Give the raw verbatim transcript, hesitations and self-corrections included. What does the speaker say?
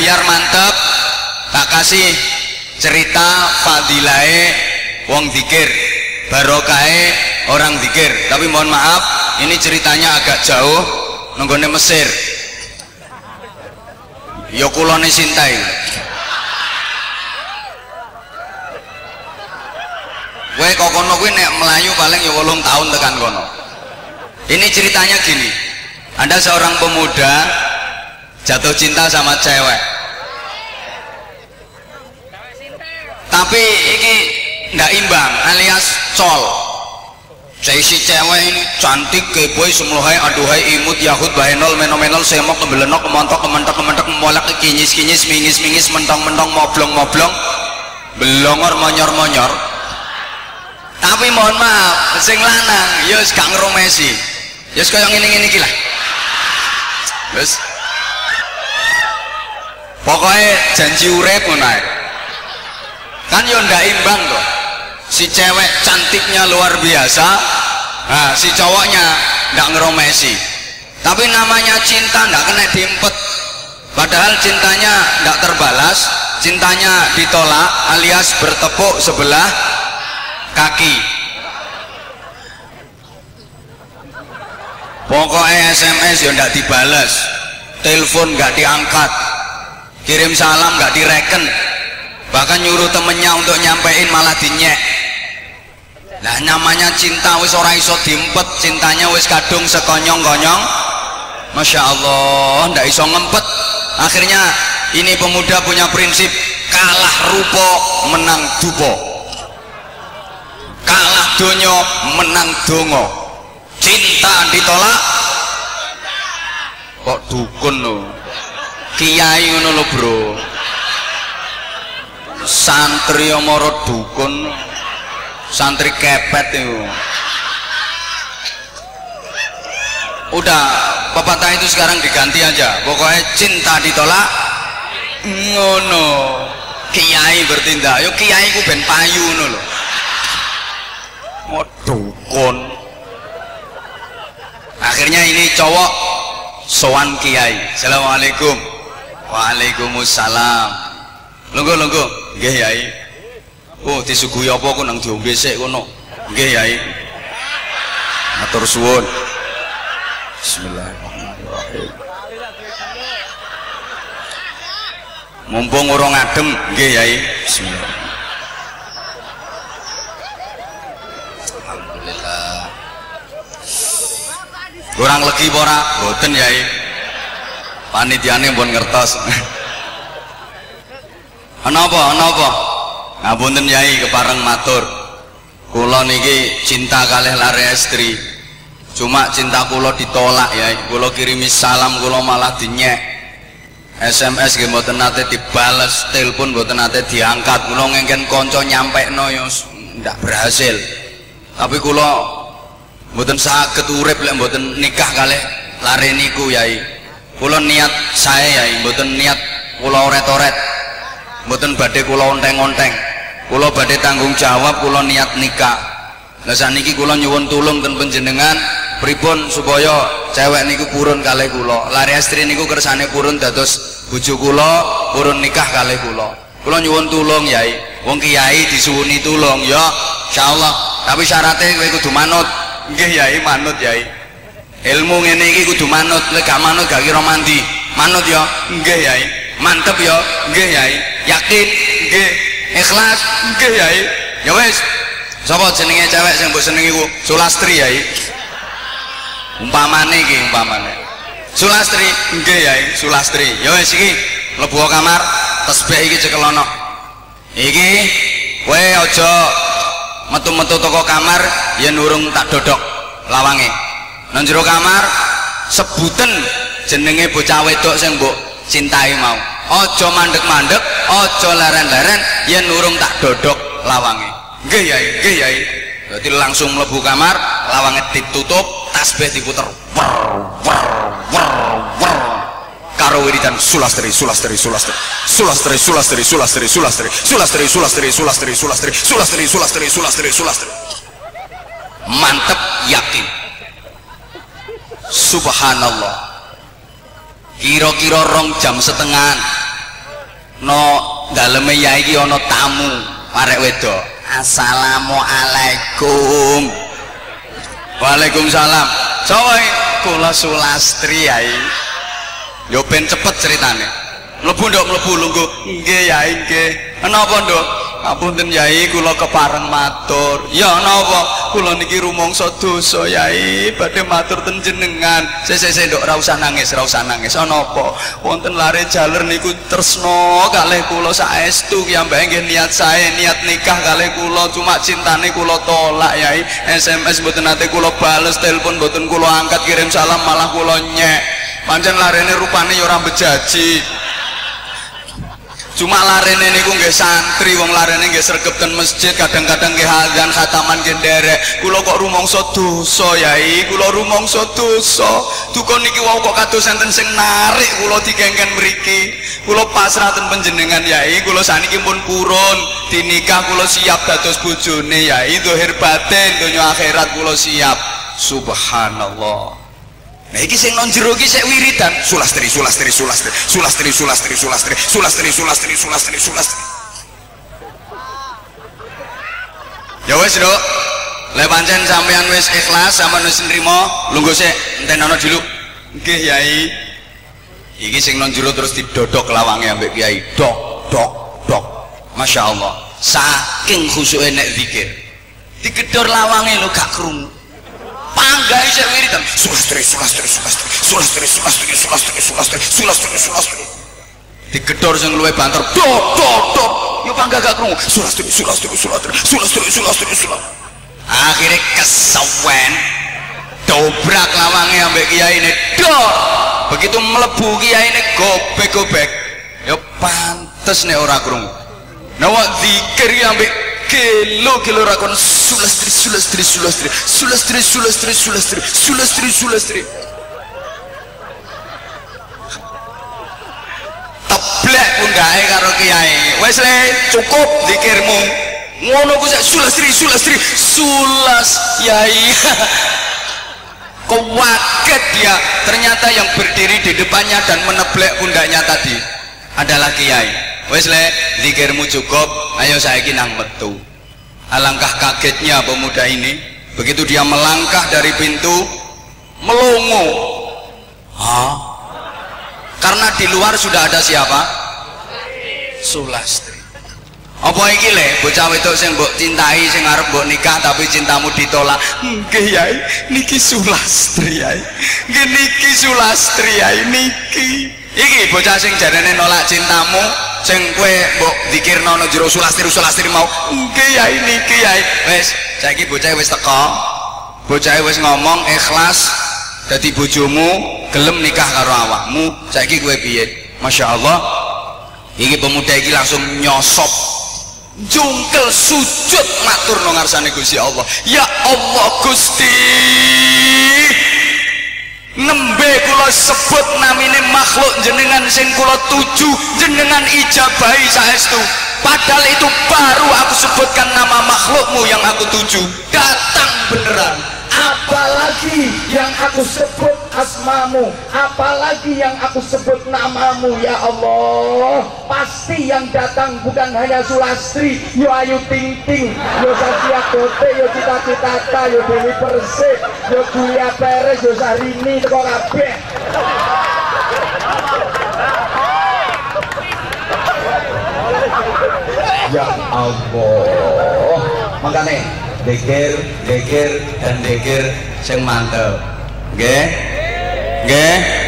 biar mantep tak kasih cerita fadilahe wong dzikir, barokahe orang dzikir. Tapi mohon maaf, ini ceritanya agak jauh nenggone Mesir. Ya kulone Sintai. Kowe kok kono kuwi nek melayu paling ya wolung tahun tekan kono. Ini ceritanya gini. Ada seorang pemuda jatuh cinta sama cewek. Tapi ini ndak imbang alias col. Si cewek ini cantik, keboy, semlohai, aduhai, imut, yahud, bahenol, menomenol, semok, kebelenok, kemontok, kementok, kementok, memolak, kinyis, kinyis, mingis, mingis, mentong, mentong, moblong, moblong, belongor, monyor, monyor. Tapi mohon maaf, sing lanang, yus gak ngerumesi, yus kaya ngini-ngini gila. Yus, pokoknya janji urip ngono ae. Kan yo ndak imbang kok. Si cewek cantiknya luar biasa, nah si cowoknya ndak ngeromesi. Tapi namanya cinta ndak kena diempet. Padahal cintanya ndak terbalas, cintanya ditolak alias bertepuk sebelah kaki. Pokoknya S M S ya ndak dibales, telepon nggak diangkat, kirim salam nggak direken, bahkan nyuruh temennya untuk nyampein malah dinyek. Nah namanya cinta wis ora iso diempet, cintanya wis kadung sekonyong-konyong. Masya Allah, ndak iso ngempet. Akhirnya ini pemuda punya prinsip kalah rupo menang dupo, kalah donyo menang dongo. Cinta ditolak kok dukun lo, kiai ngono lo bro, santri omoro dukun, santri kepet itu. Udah pepatah itu sekarang diganti aja, pokoknya cinta ditolak ngono, kiai bertindak. Yo kiai ku ben payu ngono lho, mau dukun. Akhirnya ini cowok sowan kiai, assalamualaikum. Waalaikumsalam. Lungguh lungguh, nggih yai. Oh disuguhi apa ku nang diombe sik kono. Nggih yai. Matur suwun. Bismillahirrahmanirrahim. Mumpung urung adem, nggih yai. Bismillah. Alhamdulillah. Kurang legi ora? Mboten yai. Panitiane pun ngertos. Ana apa? Ana apa? Ngapunten yai kepareng matur. Kula niki cinta kalih lare estri. Cuma cinta kula ditolak yai. Kula kirimi salam kula malah dinyek. S M S nggih mboten nate dibales, telepon mboten nate diangkat. Kula ngengken kanca nyampekno yo ndak berhasil. Tapi kula mboten saged urip lek mboten nikah kalih lare niku yai. Kula niat sae yai, mboten niat kula oret-oret, mboten badhe kula onteng-onteng. Kula badhe tanggung jawab, kula niat nikah. Lah saniki kula nyuwun tulung ten panjenengan pripun supaya cewek niku purun kalih kula. Lare estri niku kersane purun dados bojo kula, purun nikah kalih kula. Kula nyuwun tulung yai. Wong kiai disuwuni tulung ya insyaallah. Tapi syaratnya kowe kudu manut. Nggih yai, manut yai. Ilmu ngene iki kudu manut, lek gak manut gak kira mandi. Manut ya, nggih yai. Mantep ya, nggih yai. Yakin, nggih. Ikhlas, nggih yai. Ya wis. Sapa jenenge cewek sing mbok senengi ku? Sulastri yai. Umpamane iki, umpamane. Sulastri, nggih yai, Sulastri. Ya wis iki mlebu kamar, tasbih iki cekelono. Iki kowe aja metu-metu toko kamar yen urung tak dodok lawange. Nang jero kamar sebuten jenenge bocah wedok sing mbok cintai mau. Aja mandek-mandek, aja leren-leren yen urung tak dodok lawange. Nggih yai, nggih yai. Berarti langsung mlebu kamar, lawange ditutup, tasbih diputer. Wer wer wer wer. Karo wiridan sulastri sulastri sulastri sulastri sulastri sulastri sulastri sulastri sulastri sulastri sulastri sulastri sulastri sulastri sulastri. Mantep, yakin. Subhanallah. Kira-kira rong jam setengah no daleme yai iki ana tamu arek wedok. Assalamualaikum. Waalaikumsalam. Soe kula Sulastri yai. Yo ben cepet ceritane. Mlebu nduk mlebu lungguh. Nggih yai nggih. Napa nduk? Ngapunten yai kula kepareng matur. Ya napa? Kula niki rumangsa dosa yai badhe matur ten jenengan. Sesek nduk ora usah nangis, ora usah nangis. Ana apa? Wonten lare jaler niku tresna kalih kula saestu ki ambek nggih niat sae niat nikah kalih kula cuma cintane kula tolak yai. S M S mboten nate kula bales, telepon mboten kula angkat, kirim salam malah kula nyek. Pancen larene rupane ya ora bejaji. Cuma larene niku nggih santri, wong larene nggih sregep ten masjid, kadang-kadang nggih azan khataman nggih nderek. Kula kok rumangsa dosa yai, kula rumangsa dosa. Duka niki wau kok kados enten sing narik kula dikengken mriki. Kula pasrah ten panjenengan yai, kula saniki pun purun, dinikah kula siap dados bojone yai, zahir batin donya akhirat kula siap. Subhanallah. Nah iki sing nang jero iki sik wiridan Sulastri Sulastri Sulastri Sulastri Sulastri Sulastri Sulastri Sulastri Sulastri Sulastri. Ya wis Nduk, lek pancen sampean wis ikhlas sampean wis nrimo, lungguh sik enten ana diluk. Nggih Yai. Iki sing nang jero terus didodok lawange ambek Kiai. Dok dok dok. Masya Allah. Saking khusyuke nek zikir. Digedor lawange lho gak krungu. Panggai sik wiridan Sulastri Sulastri Sulastri Sulastri Sulastri Sulastri Sulastri Sulastri Sulastri. Digedor sing luwih banter dok dok dok yo pangga gak krungu Sulastri Sulastri Sulastri Sulastri Sulastri Sulastri. Akhire kesawen dobrak lawange ambek kiyaine dok. Begitu mlebu kiyaine gobek-gobek yo pantes nek ora krungu. Nah wak zikir ambek kilo kilo rakon Sulastri Sulastri Sulastri Sulastri Sulastri Sulastri Sulastri Sulastri. Teblek pundake karo kiai. Wis le cukup zikirmu. Ngono ku Sulastri Sulastri Sulas Yai. Kaget dia, ternyata yang berdiri di depannya dan meneblek pundaknya tadi adalah kiai. Wes le, zikirmu cukup, ayo saiki nang metu. Alangkah kagetnya pemuda ini, begitu dia melangkah dari pintu, melongo. Hah? Karena di luar sudah ada siapa? Sulastri. Apa iki le, bocah wedok sing mbok cintai, sing arep mbok nikah tapi cintamu ditolak. Nggih Yai, niki Sulastri Yai. Nggih niki Sulastri Yai niki. Iki bocah sing jarene nolak cintamu, sing kowe mbok dzikirno nang jero Sulastri Sulastri mau. Nggih Yai niki Yai. Wis, saiki bocah wis teko. Bocah wis ngomong ikhlas dadi bojomu, gelem nikah karo awakmu. Saiki kowe piye? Masyaallah. Iki pemuda iki langsung nyosop. Jungkel sujud matur nang ngarsane Gusti Allah. Ya Allah Gusti. Nembe kula sebut namine makhluk jenengan sing kula tuju, jenengan ijabahi saestu. Padahal itu baru aku sebutkan nama makhlukmu yang aku tuju. Datang beneran. Apalagi yang aku sebut asmamu, apalagi yang aku sebut namamu ya Allah. Pasti yang datang bukan hanya Sulastri, yo Ayu Ting Ting, yo Satya Gote, yo Cita Citata, yo Dewi Persik, yo Julia Perez, yo Sarini, teko kabeh. Ya Allah, makanya dekir, dekir, dan dekir sing mantep. Nggih? Nggih?